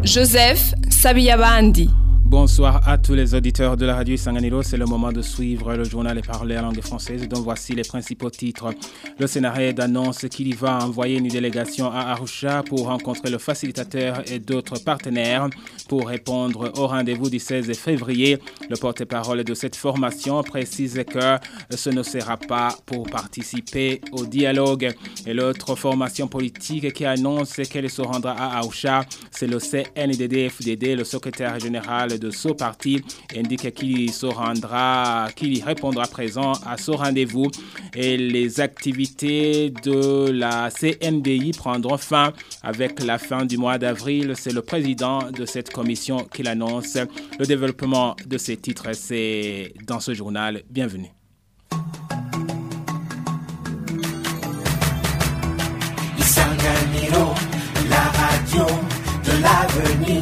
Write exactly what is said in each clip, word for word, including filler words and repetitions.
Joseph Sabiyabandi. Bonsoir à tous les auditeurs de la radio Isanganiro. C'est le moment de suivre le journal et parler en langue française. Donc voici les principaux titres. Le Sénarède annonce qu'il y va envoyer une délégation à Arusha pour rencontrer le facilitateur et d'autres partenaires pour répondre au rendez-vous du seize février. Le porte-parole de cette formation précise que ce ne sera pas pour participer au dialogue. Et l'autre formation politique qui annonce qu'elle se rendra à Arusha, c'est le C N D D F D D, le secrétaire général de ce parti indique qu'il se rendra, qu'il répondra présent à ce rendez-vous et les activités de la C N D I prendront fin avec la fin du mois d'avril. C'est le président de cette commission qui l'annonce. Le développement de ces titres, c'est dans ce journal. Bienvenue. Isanganiro, la radio de l'avenir.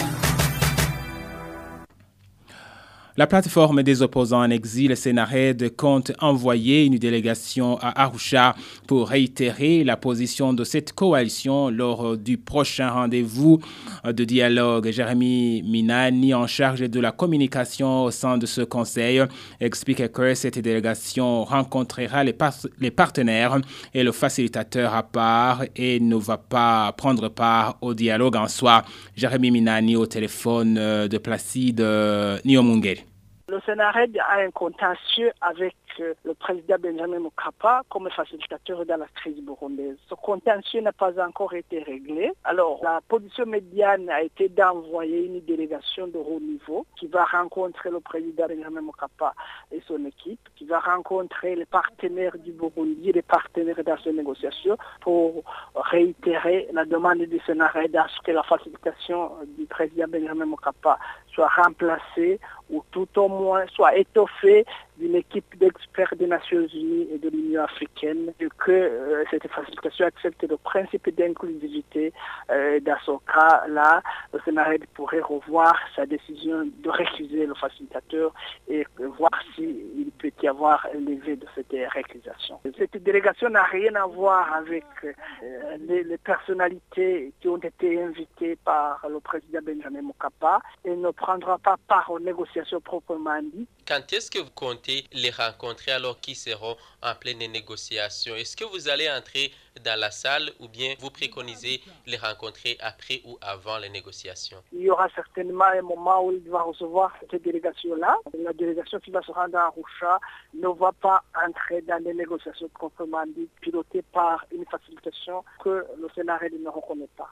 La plateforme des opposants en exil, Sénarède, compte envoyer une délégation à Arusha pour réitérer la position de cette coalition lors du prochain rendez-vous de dialogue. Jérémy Minani, en charge de la communication au sein de ce conseil, explique que cette délégation rencontrera les, par- les partenaires et le facilitateur à part et ne va pas prendre part au dialogue en soi. Jérémy Minani au téléphone de Placide Niomungeri. Le Sénarède a un contentieux avec le président Benjamin Mkapa comme facilitateur dans la crise burundaise. Ce contentieux n'a pas encore été réglé. Alors, la position médiane a été d'envoyer une délégation de haut niveau qui va rencontrer le président Benjamin Mkapa et son équipe, qui va rencontrer les partenaires du Burundi, les partenaires dans ces négociations pour réitérer la demande du Sénarède à ce que la facilitation du président Benjamin Mkapa soit remplacée ou tout au moins soit étoffée d'une équipe d'experts des Nations Unies et de l'Union africaine, et que euh, cette facilitation accepte le principe d'inclusivité. Euh, dans ce cas-là, le Sénarède pourrait revoir sa décision de refuser le facilitateur et voir s'il peut y avoir un levé de cette récusation. Cette délégation n'a rien à voir avec euh, les, les personnalités qui ont été invitées par le président Benjamin Mkapa et ne prendra pas part aux négociations proprement dites. Quand est-ce que vous comptez les rencontrer alors qu'ils seront en pleine négociation? Est-ce que vous allez entrer dans la salle ou bien vous préconisez les rencontrer après ou avant les négociations? Il y aura certainement un moment où il va recevoir cette délégation-là. La délégation qui va se rendre à Arusha ne va pas entrer dans les négociations proprement dites, pilotées par une facilitation que le Sénarède ne reconnaît pas.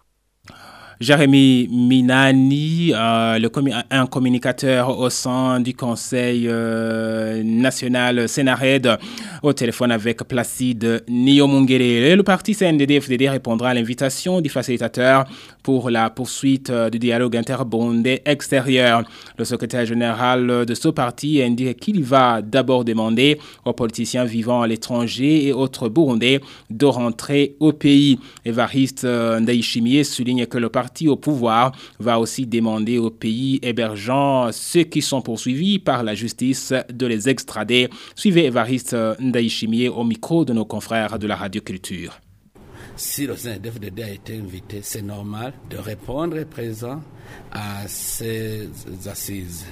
Jérémy Minani, euh, le commu- un communicateur au sein du Conseil euh, national Sénarède, au téléphone avec Placide Niomungere. Le parti C N D D F D D répondra à l'invitation du facilitateur pour la poursuite euh, du dialogue interburundais extérieur. Le secrétaire général de ce parti indique qu'il va d'abord demander aux politiciens vivant à l'étranger et autres Burundais de rentrer au pays. Évariste euh, Ndayishimiye souligne que le parti au pouvoir va aussi demander aux pays hébergeant ceux qui sont poursuivis par la justice de les extrader. Suivez Évariste Ndayishimiye au micro de nos confrères de la Radio Culture. Si le C N D D F D D a été invité, c'est normal de répondre présent à ces assises.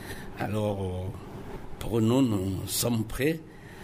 Alors, pour nous, nous sommes prêts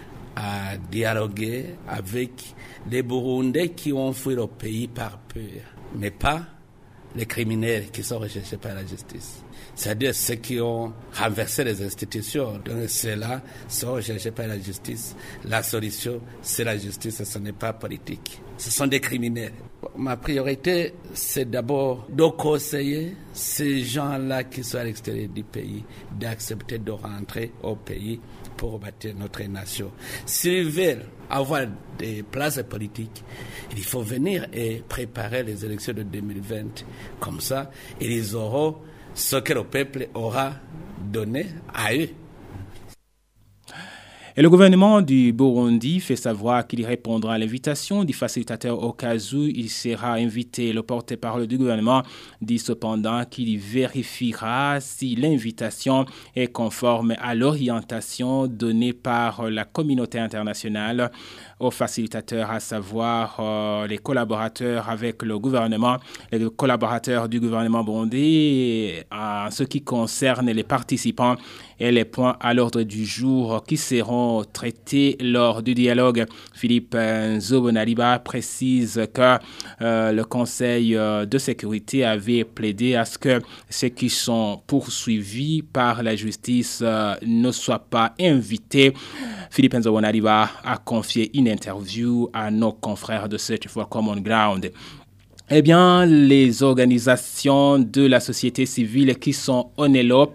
à dialoguer avec les Burundais qui ont fui le pays par peur, mais pas les criminels qui sont recherchés par la justice. C'est-à-dire ceux qui ont renversé les institutions. Donc ceux-là sont recherchés par la justice. La solution, c'est la justice, ce n'est pas politique. Ce sont des criminels. Ma priorité, c'est d'abord de conseiller ces gens-là qui sont à l'extérieur du pays, d'accepter de rentrer au pays pour bâtir notre nation. S'ils veulent avoir des places politiques, il faut venir et préparer les élections de deux mille vingt. Comme ça, ils auront ce que le peuple aura donné à eux. Et le gouvernement du Burundi fait savoir qu'il répondra à l'invitation du facilitateur au cas où il sera invité. Le porte-parole du gouvernement dit cependant qu'il vérifiera si l'invitation est conforme à l'orientation donnée par la communauté internationale aux facilitateurs, à savoir euh, les collaborateurs avec le gouvernement, les collaborateurs du gouvernement burundais en ce qui concerne les participants et les points à l'ordre du jour qui seront traités lors du dialogue. Philippe Nzobonariba précise que euh, le Conseil de sécurité avait plaidé à ce que ceux qui sont poursuivis par la justice euh, ne soient pas invités. Philippe Nzobonariba a confié une interview à nos confrères de Search for Common Ground. Eh bien, les organisations de la société civile qui sont ONELOP,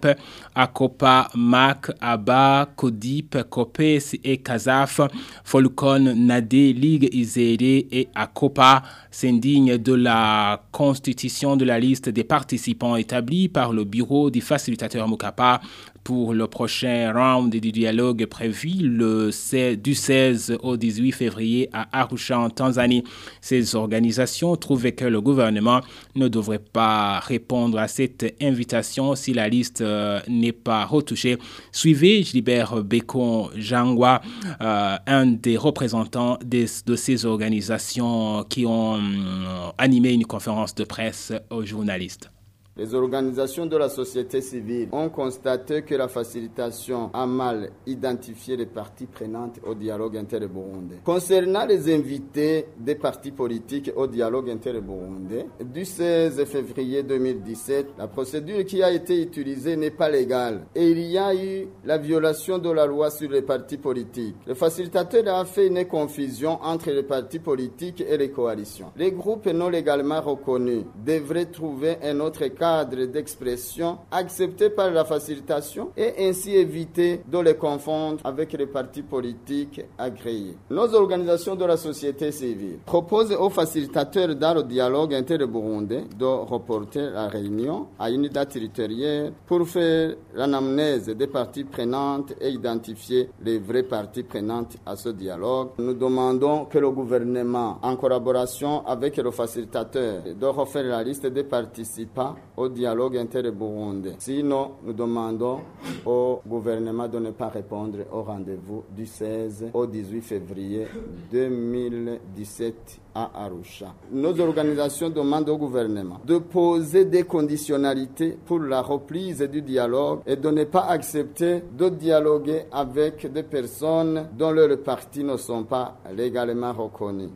ACOPA, M A C, ABA, CODIP, COPES et CASAF, Folcon, NADE, Ligue Izere et ACOPA s'indignent de la constitution de la liste des participants établie par le bureau du facilitateur Mukapa pour le prochain round du dialogue prévu le du seize au dix-huit février à Arusha en Tanzanie. Ces organisations trouvaient que le gouvernement ne devrait pas répondre à cette invitation si la liste euh, n'est pas retouchée. Suivez Gilbert Bekon Jangwa, euh, un des représentants des, de ces organisations qui ont euh, animé une conférence de presse aux journalistes. Les organisations de la société civile ont constaté que la facilitation a mal identifié les parties prenantes au dialogue inter-burundais. Concernant les invités des partis politiques au dialogue inter-burundais, du seize février deux mille dix-sept, la procédure qui a été utilisée n'est pas légale et il y a eu la violation de la loi sur les partis politiques. Le facilitateur a fait une confusion entre les partis politiques et les coalitions. Les groupes non légalement reconnus devraient trouver un autre cas cadre d'expression accepté par la facilitation et ainsi éviter de les confondre avec les partis politiques agréés. Nos organisations de la société civile proposent aux facilitateurs dans le dialogue inter-burundais de reporter la réunion à une date ultérieure pour faire l'anamnèse des parties prenantes et identifier les vraies parties prenantes à ce dialogue. Nous demandons que le gouvernement, en collaboration avec le facilitateur, de refaire la liste des participants au dialogue inter-burundais. Sinon, nous demandons au gouvernement de ne pas répondre au rendez-vous du seize au dix-huit février deux mille dix-sept à Arusha. Nos organisations demandent au gouvernement de poser des conditionnalités pour la reprise du dialogue et de ne pas accepter de dialoguer avec des personnes dont leurs partis ne sont pas légalement reconnus.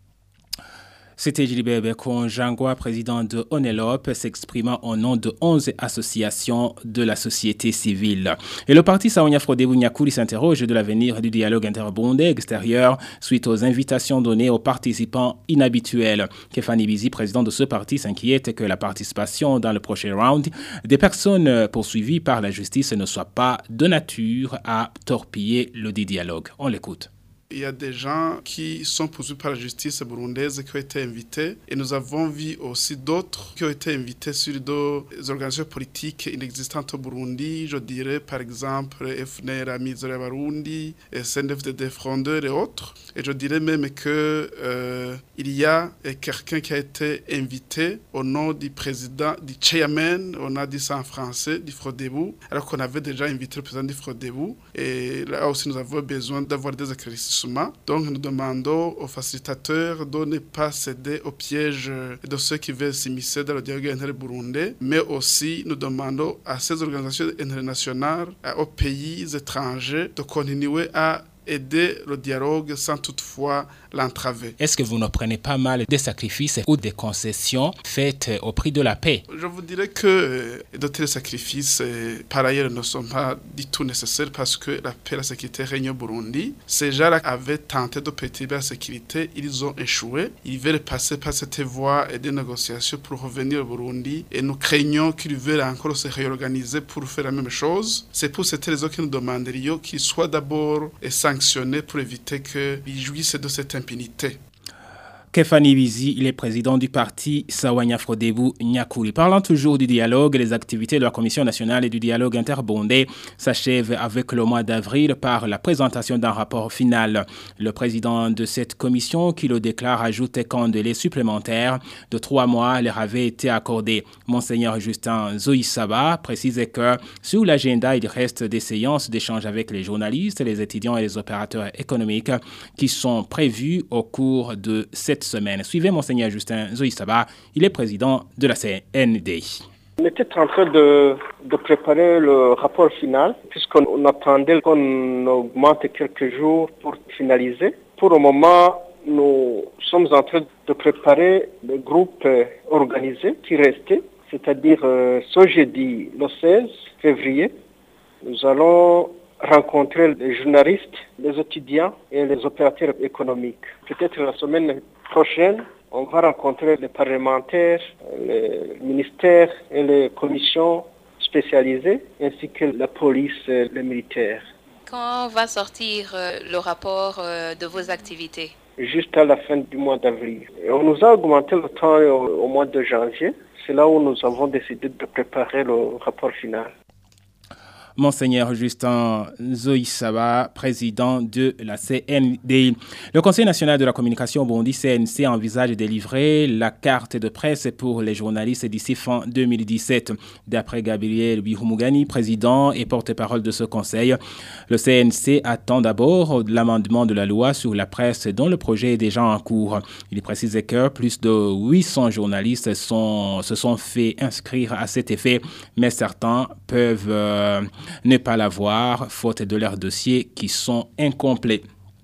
C'était Gilbert Bekon Jangwa, président de ONELOP, s'exprimant au nom de onze associations de la société civile. Et le parti Saonia Frodebu Nyakuri s'interroge de l'avenir du dialogue inter-burundais extérieur suite aux invitations données aux participants inhabituels. Kefani Bizi, président de ce parti, s'inquiète que la participation dans le prochain round des personnes poursuivies par la justice ne soit pas de nature à torpiller le dialogue. On l'écoute. Il y a des gens qui sont poursuivis par la justice burundaise qui ont été invités et nous avons vu aussi d'autres qui ont été invités sur des organisations politiques inexistantes au Burundi. Je dirais par exemple F N R, Amizero Barundi, S N F D D Frondeur et autres. Et je dirais même que euh, il y a quelqu'un qui a été invité au nom du président, du chairman, on a dit ça en français, du Frodebu, alors qu'on avait déjà invité le président du Frodebu. Et là aussi nous avons besoin d'avoir des éclaircissements. Donc nous demandons aux facilitateurs de ne pas céder au piège de ceux qui veulent s'immiscer dans le dialogue inter-burundais, mais aussi nous demandons à ces organisations internationales, aux pays étrangers de continuer à aider le dialogue sans toutefois l'entraver. Est-ce que vous ne prenez pas mal des sacrifices ou des concessions faites au prix de la paix? Je vous dirais que de tels sacrifices, par ailleurs, ne sont pas du tout nécessaires parce que la paix et la sécurité règnent au Burundi. Ces gens-là avaient tenté de perturber la sécurité, ils ont échoué. Ils veulent passer par cette voie et des négociations pour revenir au Burundi et nous craignons qu'ils veulent encore se réorganiser pour faire la même chose. C'est pour cette raison que nous demanderions qu'ils soient d'abord sanctionnés pour éviter qu'ils jouissent de cette impunité. Kefani Bizi, il est président du parti Sawanya Frodebu Nyakuri. Parlant toujours du dialogue, les activités de la Commission nationale et du dialogue interbondé s'achèvent avec le mois d'avril par la présentation d'un rapport final. Le président de cette commission, qui le déclare, ajoute qu'un délai supplémentaire de trois mois leur avait été accordé. Monseigneur Justin Zoïsaba précise que sur l'agenda, il reste des séances d'échange avec les journalistes, les étudiants et les opérateurs économiques qui sont prévues au cours de cette semaine. Suivez Monseigneur Justin Zoïsaba, il est président de la C N D I. On était en train de, de préparer le rapport final, puisqu'on attendait qu'on augmente quelques jours pour finaliser. Pour le moment, nous sommes en train de préparer le groupe organisé qui restait, c'est-à-dire euh, ce jeudi, le seize février, nous allons rencontrer les journalistes, les étudiants et les opérateurs économiques. Peut-être la semaine prochaine, on va rencontrer les parlementaires, les ministères et les commissions spécialisées, ainsi que la police et les militaires. Quand va sortir euh, le rapport euh, de vos activités? Juste à la fin du mois d'avril. Et on nous a augmenté le temps au, au mois de janvier. C'est là où nous avons décidé de préparer le rapport final. Monseigneur Justin Zoïsaba, président de la C N D I. Le Conseil national de la communication burundais C N C envisage de livrer la carte de presse pour les journalistes d'ici fin deux mille dix-sept. D'après Gabriel Bihumugani, président et porte-parole de ce conseil, le C N C attend d'abord l'amendement de la loi sur la presse dont le projet est déjà en cours. Il précise que plus de huit cents journalistes sont, se sont fait inscrire à cet effet, mais certains peuvent euh, ne pas l'avoir, faute de leurs dossiers qui sont incomplets.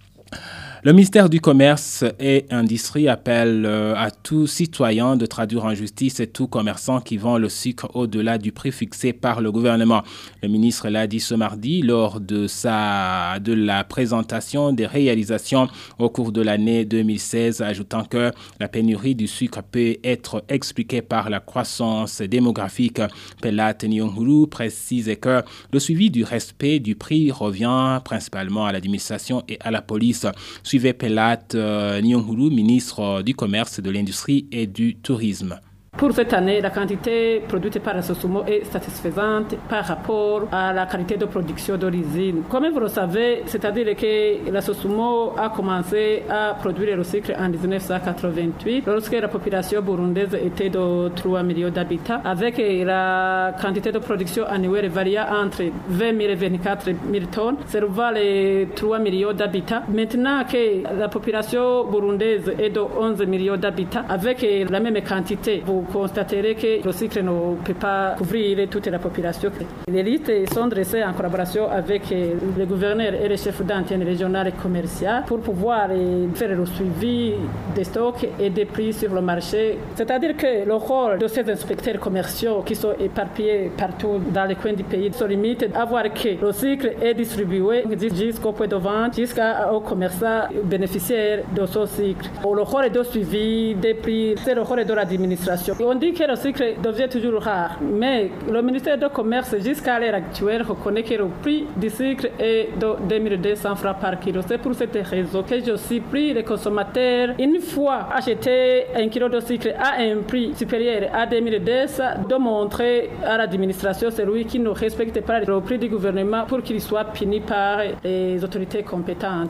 Le ministère du Commerce et Industrie appelle à tout citoyen de traduire en justice et tout commerçant qui vend le sucre au-delà du prix fixé par le gouvernement. Le ministre l'a dit ce mardi lors de, sa, de la présentation des réalisations au cours de l'année deux mille seize, ajoutant que la pénurie du sucre peut être expliquée par la croissance démographique. Pelat Nyongulu précise que le suivi du respect du prix revient principalement à l'administration et à la police. Suivez Pelat euh, Nyongulu, ministre du Commerce, de l'Industrie et du Tourisme. Pour cette année, la quantité produite par la Sosumo est satisfaisante par rapport à la qualité de production d'origine. Comme vous le savez, c'est-à-dire que la Sosumo a commencé à produire le sucre en dix-neuf cent quatre-vingt-huit, lorsque la population burundaise était de trois millions d'habitants, avec la quantité de production annuelle variant entre vingt mille et vingt-quatre mille tonnes, servant les trois millions d'habitants. Maintenant que la population burundaise est de onze millions d'habitants, avec la même quantité, vous constaterez que le sucre ne peut pas couvrir toute la population. Les listes sont dressées en collaboration avec les gouverneurs et les chefs d'antenne régionale et commerciale pour pouvoir faire le suivi des stocks et des prix sur le marché. C'est-à-dire que le rôle de ces inspecteurs commerciaux qui sont éparpillés partout dans les coins du pays se limite à voir que le sucre est distribué jusqu'au point de vente, jusqu'aux commerçants bénéficiaires de ce sucre. Le rôle de suivi des prix, c'est le rôle de l'administration. On dit que le sucre devient toujours rare, mais le ministère du Commerce, jusqu'à l'heure actuelle, reconnaît que le prix du sucre est de deux mille deux cents francs par kilo. C'est pour cette raison que je supplie les consommateurs, une fois acheté un kilo de sucre à un prix supérieur à deux mille deux cents, de montrer à l'administration celui qui ne respecte pas le prix du gouvernement pour qu'il soit puni par les autorités compétentes.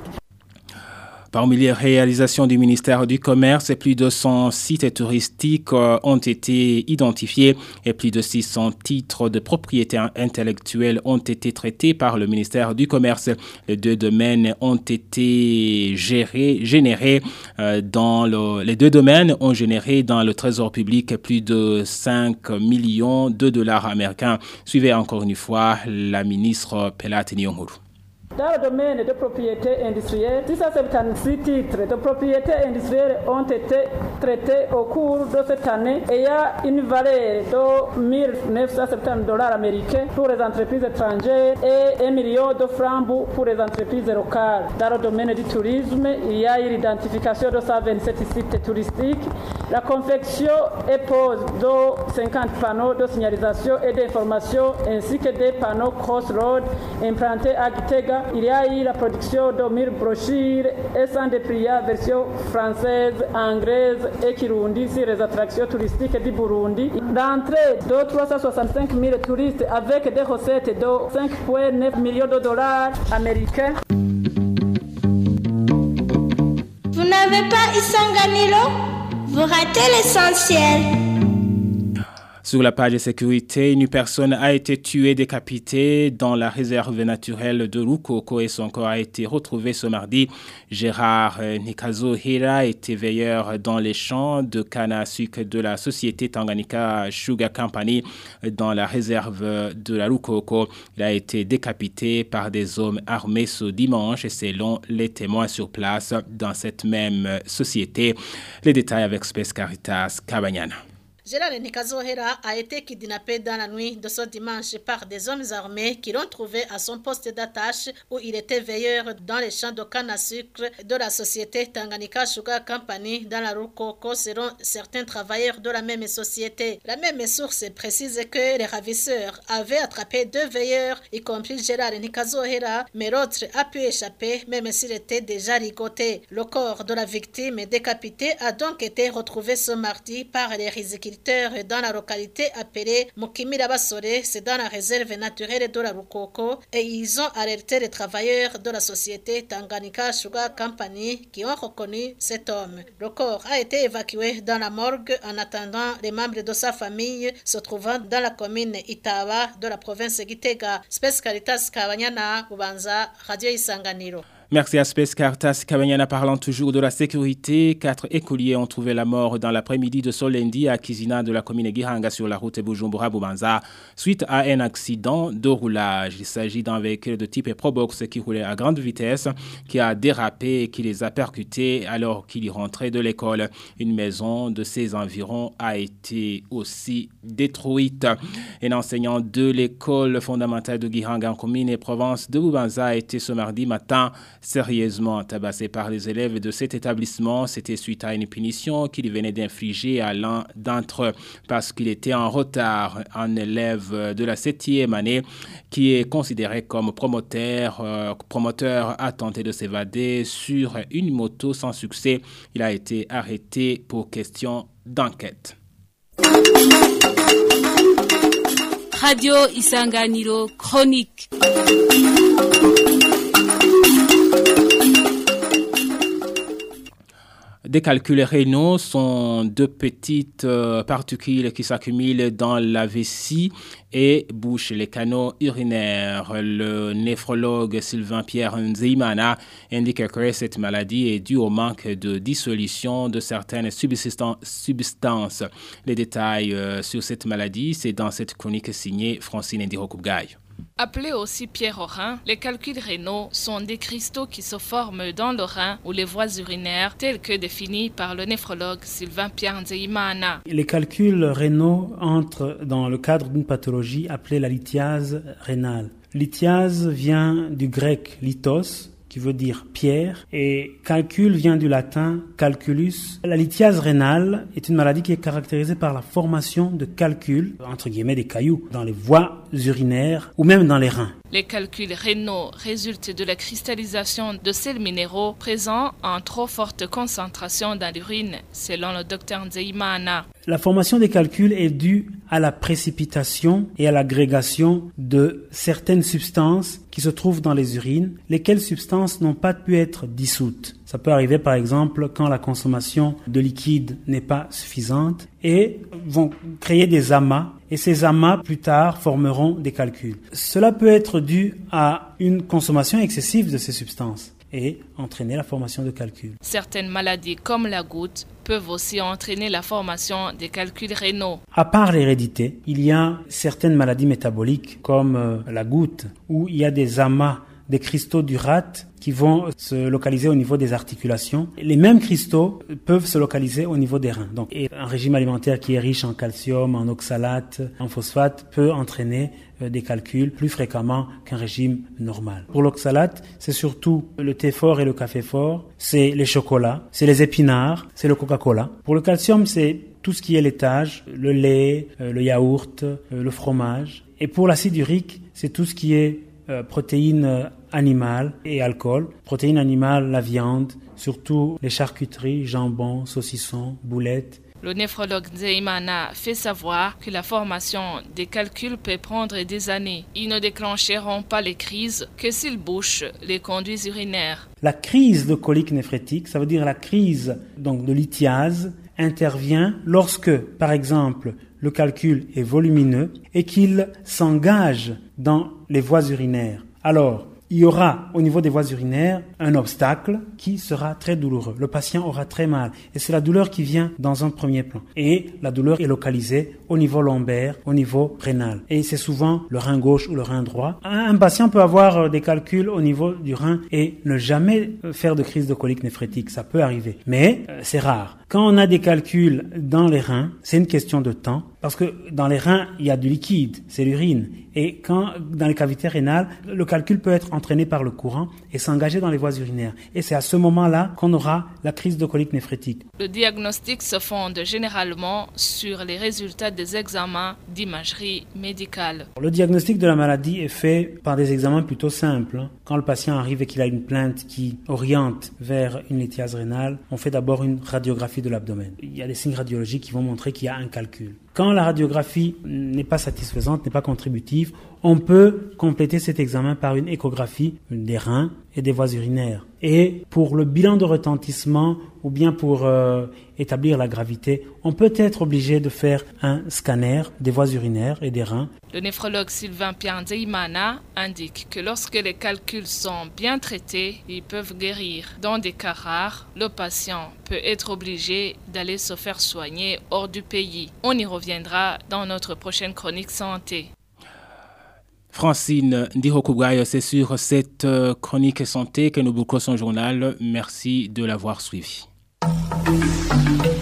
Parmi les réalisations du ministère du Commerce, plus de cent sites touristiques ont été identifiés et plus de six cents titres de propriété intellectuelle ont été traités par le ministère du Commerce. Les deux domaines ont été gérés, générés dans le, les deux domaines ont généré dans le trésor public plus de cinq millions de dollars américains. Suivez encore une fois la ministre Pelat Nyongulu. Dans le domaine de propriété industrielle, six cent soixante-six titres de propriété industrielle ont été traités au cours de cette année et il y a une valeur de mille neuf cent soixante dollars américains pour les entreprises étrangères et un million de francs pour les entreprises locales. Dans le domaine du tourisme, il y a eu l'identification de cent vingt-sept sites touristiques, la confection et pose de cinquante panneaux de signalisation et d'information ainsi que des panneaux crossroads implantés à Gitega, Africa. Il y a eu la production de mille brochures et sans dépliant version française, anglaise et kirundi sur les attractions touristiques du Burundi. L'entrée de trois cent soixante-cinq mille touristes avec des recettes de cinq virgule neuf millions de dollars américains. Vous n'avez pas Isanganiro? Vous ratez l'essentiel. Sur la page de sécurité, une personne a été tuée, décapitée dans la réserve naturelle de Rukoko et son corps a été retrouvé ce mardi. Gérard Nikazo Hira était veilleur dans les champs de canne à sucre de la société Tanganyika Sugar Company dans la réserve de la Rukoko. Il a été décapité par des hommes armés ce dimanche, selon les témoins sur place dans cette même société. Les détails avec Space Caritas Kabanyana. Gérard Nikazohera a été kidnappé dans la nuit de ce dimanche par des hommes armés qui l'ont trouvé à son poste d'attache où il était veilleur dans les champs de canne à sucre de la société Tanganyika Sugar Company dans la Rukoko selon certains travailleurs de la même société. La même source précise que les ravisseurs avaient attrapé deux veilleurs, y compris Gérard Nikazohera, mais l'autre a pu échapper même s'il était déjà ligoté. Le corps de la victime décapitée a donc été retrouvé ce mardi par les riziculteurs dans la localité appelée Mukimira Basore, c'est dans la réserve naturelle de la Rukoko, et ils ont alerté les travailleurs de la société Tanganyika Sugar Company qui ont reconnu cet homme. Le corps a été évacué dans la morgue en attendant les membres de sa famille se trouvant dans la commune Itaba de la province Gitega. Space Caritas Kabanyana, Bubanza, Radio Isanganiro. Merci à Space Caritas Kabanyana. Parlant toujours de la sécurité, quatre écoliers ont trouvé la mort dans l'après-midi de ce lundi à Kizina de la commune Gihanga sur la route Bujumbura-Bubanza suite à un accident de roulage. Il s'agit d'un véhicule de type Probox qui roulait à grande vitesse, qui a dérapé et qui les a percutés alors qu'il y rentrait de l'école. Une maison de ses environs a été aussi détruite. Un enseignant de l'école fondamentale de Gihanga en commune et province de Bubanza a été ce mardi matin sérieusement tabassé par les élèves de cet établissement. C'était suite à une punition qu'il venait d'infliger à l'un d'entre eux parce qu'il était en retard. Un élève de la septième année qui est considéré comme promoteur, euh, promoteur a tenté de s'évader sur une moto sans succès. Il a été arrêté pour question d'enquête. Radio Isanganiro Chronique. Des calculs rénaux sont deux petites euh, particules qui s'accumulent dans la vessie et bouchent les canaux urinaires. Le néphrologue Sylvain Pierre Nzeimana indique que cette maladie est due au manque de dissolution de certaines substances. Les détails euh, sur cette maladie, c'est dans cette chronique signée Francine Ndirokoubgaï. Appelés aussi pierres au rein, les calculs rénaux sont des cristaux qui se forment dans le rein ou les voies urinaires tels que définis par le néphrologue Sylvain Pierre Nzeimana. Les calculs rénaux entrent dans le cadre d'une pathologie appelée la lithiase rénale. Lithiase vient du grec lithos, qui veut dire pierre, et calcul vient du latin calculus. La lithiase rénale est une maladie qui est caractérisée par la formation de calculs, entre guillemets des cailloux, dans les voies urinaires ou même dans les reins. Les calculs rénaux résultent de la cristallisation de sels minéraux présents en trop forte concentration dans l'urine, selon le docteur Nzeimana. La formation des calculs est due à la précipitation et à l'agrégation de certaines substances qui se trouvent dans les urines, lesquelles substances n'ont pas pu être dissoutes. Ça peut arriver par exemple quand la consommation de liquide n'est pas suffisante et vont créer des amas et ces amas plus tard formeront des calculs. Cela peut être dû à une consommation excessive de ces substances et entraîner la formation de calculs. Certaines maladies comme la goutte peuvent aussi entraîner la formation des calculs rénaux. À part l'hérédité, il y a certaines maladies métaboliques comme euh, la goutte où il y a des amas, des cristaux d'urate qui vont se localiser au niveau des articulations. Les mêmes cristaux peuvent se localiser au niveau des reins. Donc, et un régime alimentaire qui est riche en calcium, en oxalate, en phosphate peut entraîner euh, des calculs plus fréquemment qu'un régime normal. Pour l'oxalate, c'est surtout le thé fort et le café fort, c'est les chocolats, c'est les épinards, c'est le Coca-Cola. Pour le calcium, c'est tout ce qui est laitage, le lait, euh, le yaourt, euh, le fromage. Et pour l'acide urique, c'est tout ce qui est euh, protéines animales et alcool. Protéines animales, la viande, surtout les charcuteries, jambon, saucisson, boulettes. Le néphrologue Nzeimana fait savoir que la formation des calculs peut prendre des années. Ils ne déclencheront pas les crises que s'ils bouchent les conduits urinaires. La crise de colique néphrétique, ça veut dire la crise donc, de lithiase, intervient lorsque, par exemple, le calcul est volumineux et qu'il s'engage dans les voies urinaires. Alors, il y aura au niveau des voies urinaires un obstacle qui sera très douloureux. Le patient aura très mal et c'est la douleur qui vient dans un premier plan. Et la douleur est localisée au niveau lombaire, au niveau rénal. Et c'est souvent le rein gauche ou le rein droit. Un patient peut avoir des calculs au niveau du rein et ne jamais faire de crise de colique néphrétique. Ça peut arriver, mais euh, c'est rare. Quand on a des calculs dans les reins, c'est une question de temps. Parce que dans les reins, il y a du liquide, c'est l'urine. Et quand, dans les cavités rénales, le calcul peut être entraîné par le courant et s'engager dans les voies urinaires. Et c'est à ce moment-là qu'on aura la crise de colique néphrétique. Le diagnostic se fonde généralement sur les résultats des examens d'imagerie médicale. Le diagnostic de la maladie est fait par des examens plutôt simples. Quand le patient arrive et qu'il a une plainte qui oriente vers une lithiase rénale, on fait d'abord une radiographie de l'abdomen. Il y a des signes radiologiques qui vont montrer qu'il y a un calcul. Quand la radiographie n'est pas satisfaisante, n'est pas contributive, on peut compléter cet examen par une échographie des reins et des voies urinaires. Et pour le bilan de retentissement ou bien pour euh, établir la gravité, on peut être obligé de faire un scanner des voies urinaires et des reins. Le néphrologue Sylvain Pierre Nzeimana indique que lorsque les calculs sont bien traités, ils peuvent guérir. Dans des cas rares, le patient peut être obligé d'aller se faire soigner hors du pays. On y reviendra dans notre prochaine chronique santé. Francine Ndihokoubgaï, c'est sur cette chronique santé que nous bouclons son journal. Merci de l'avoir suivi.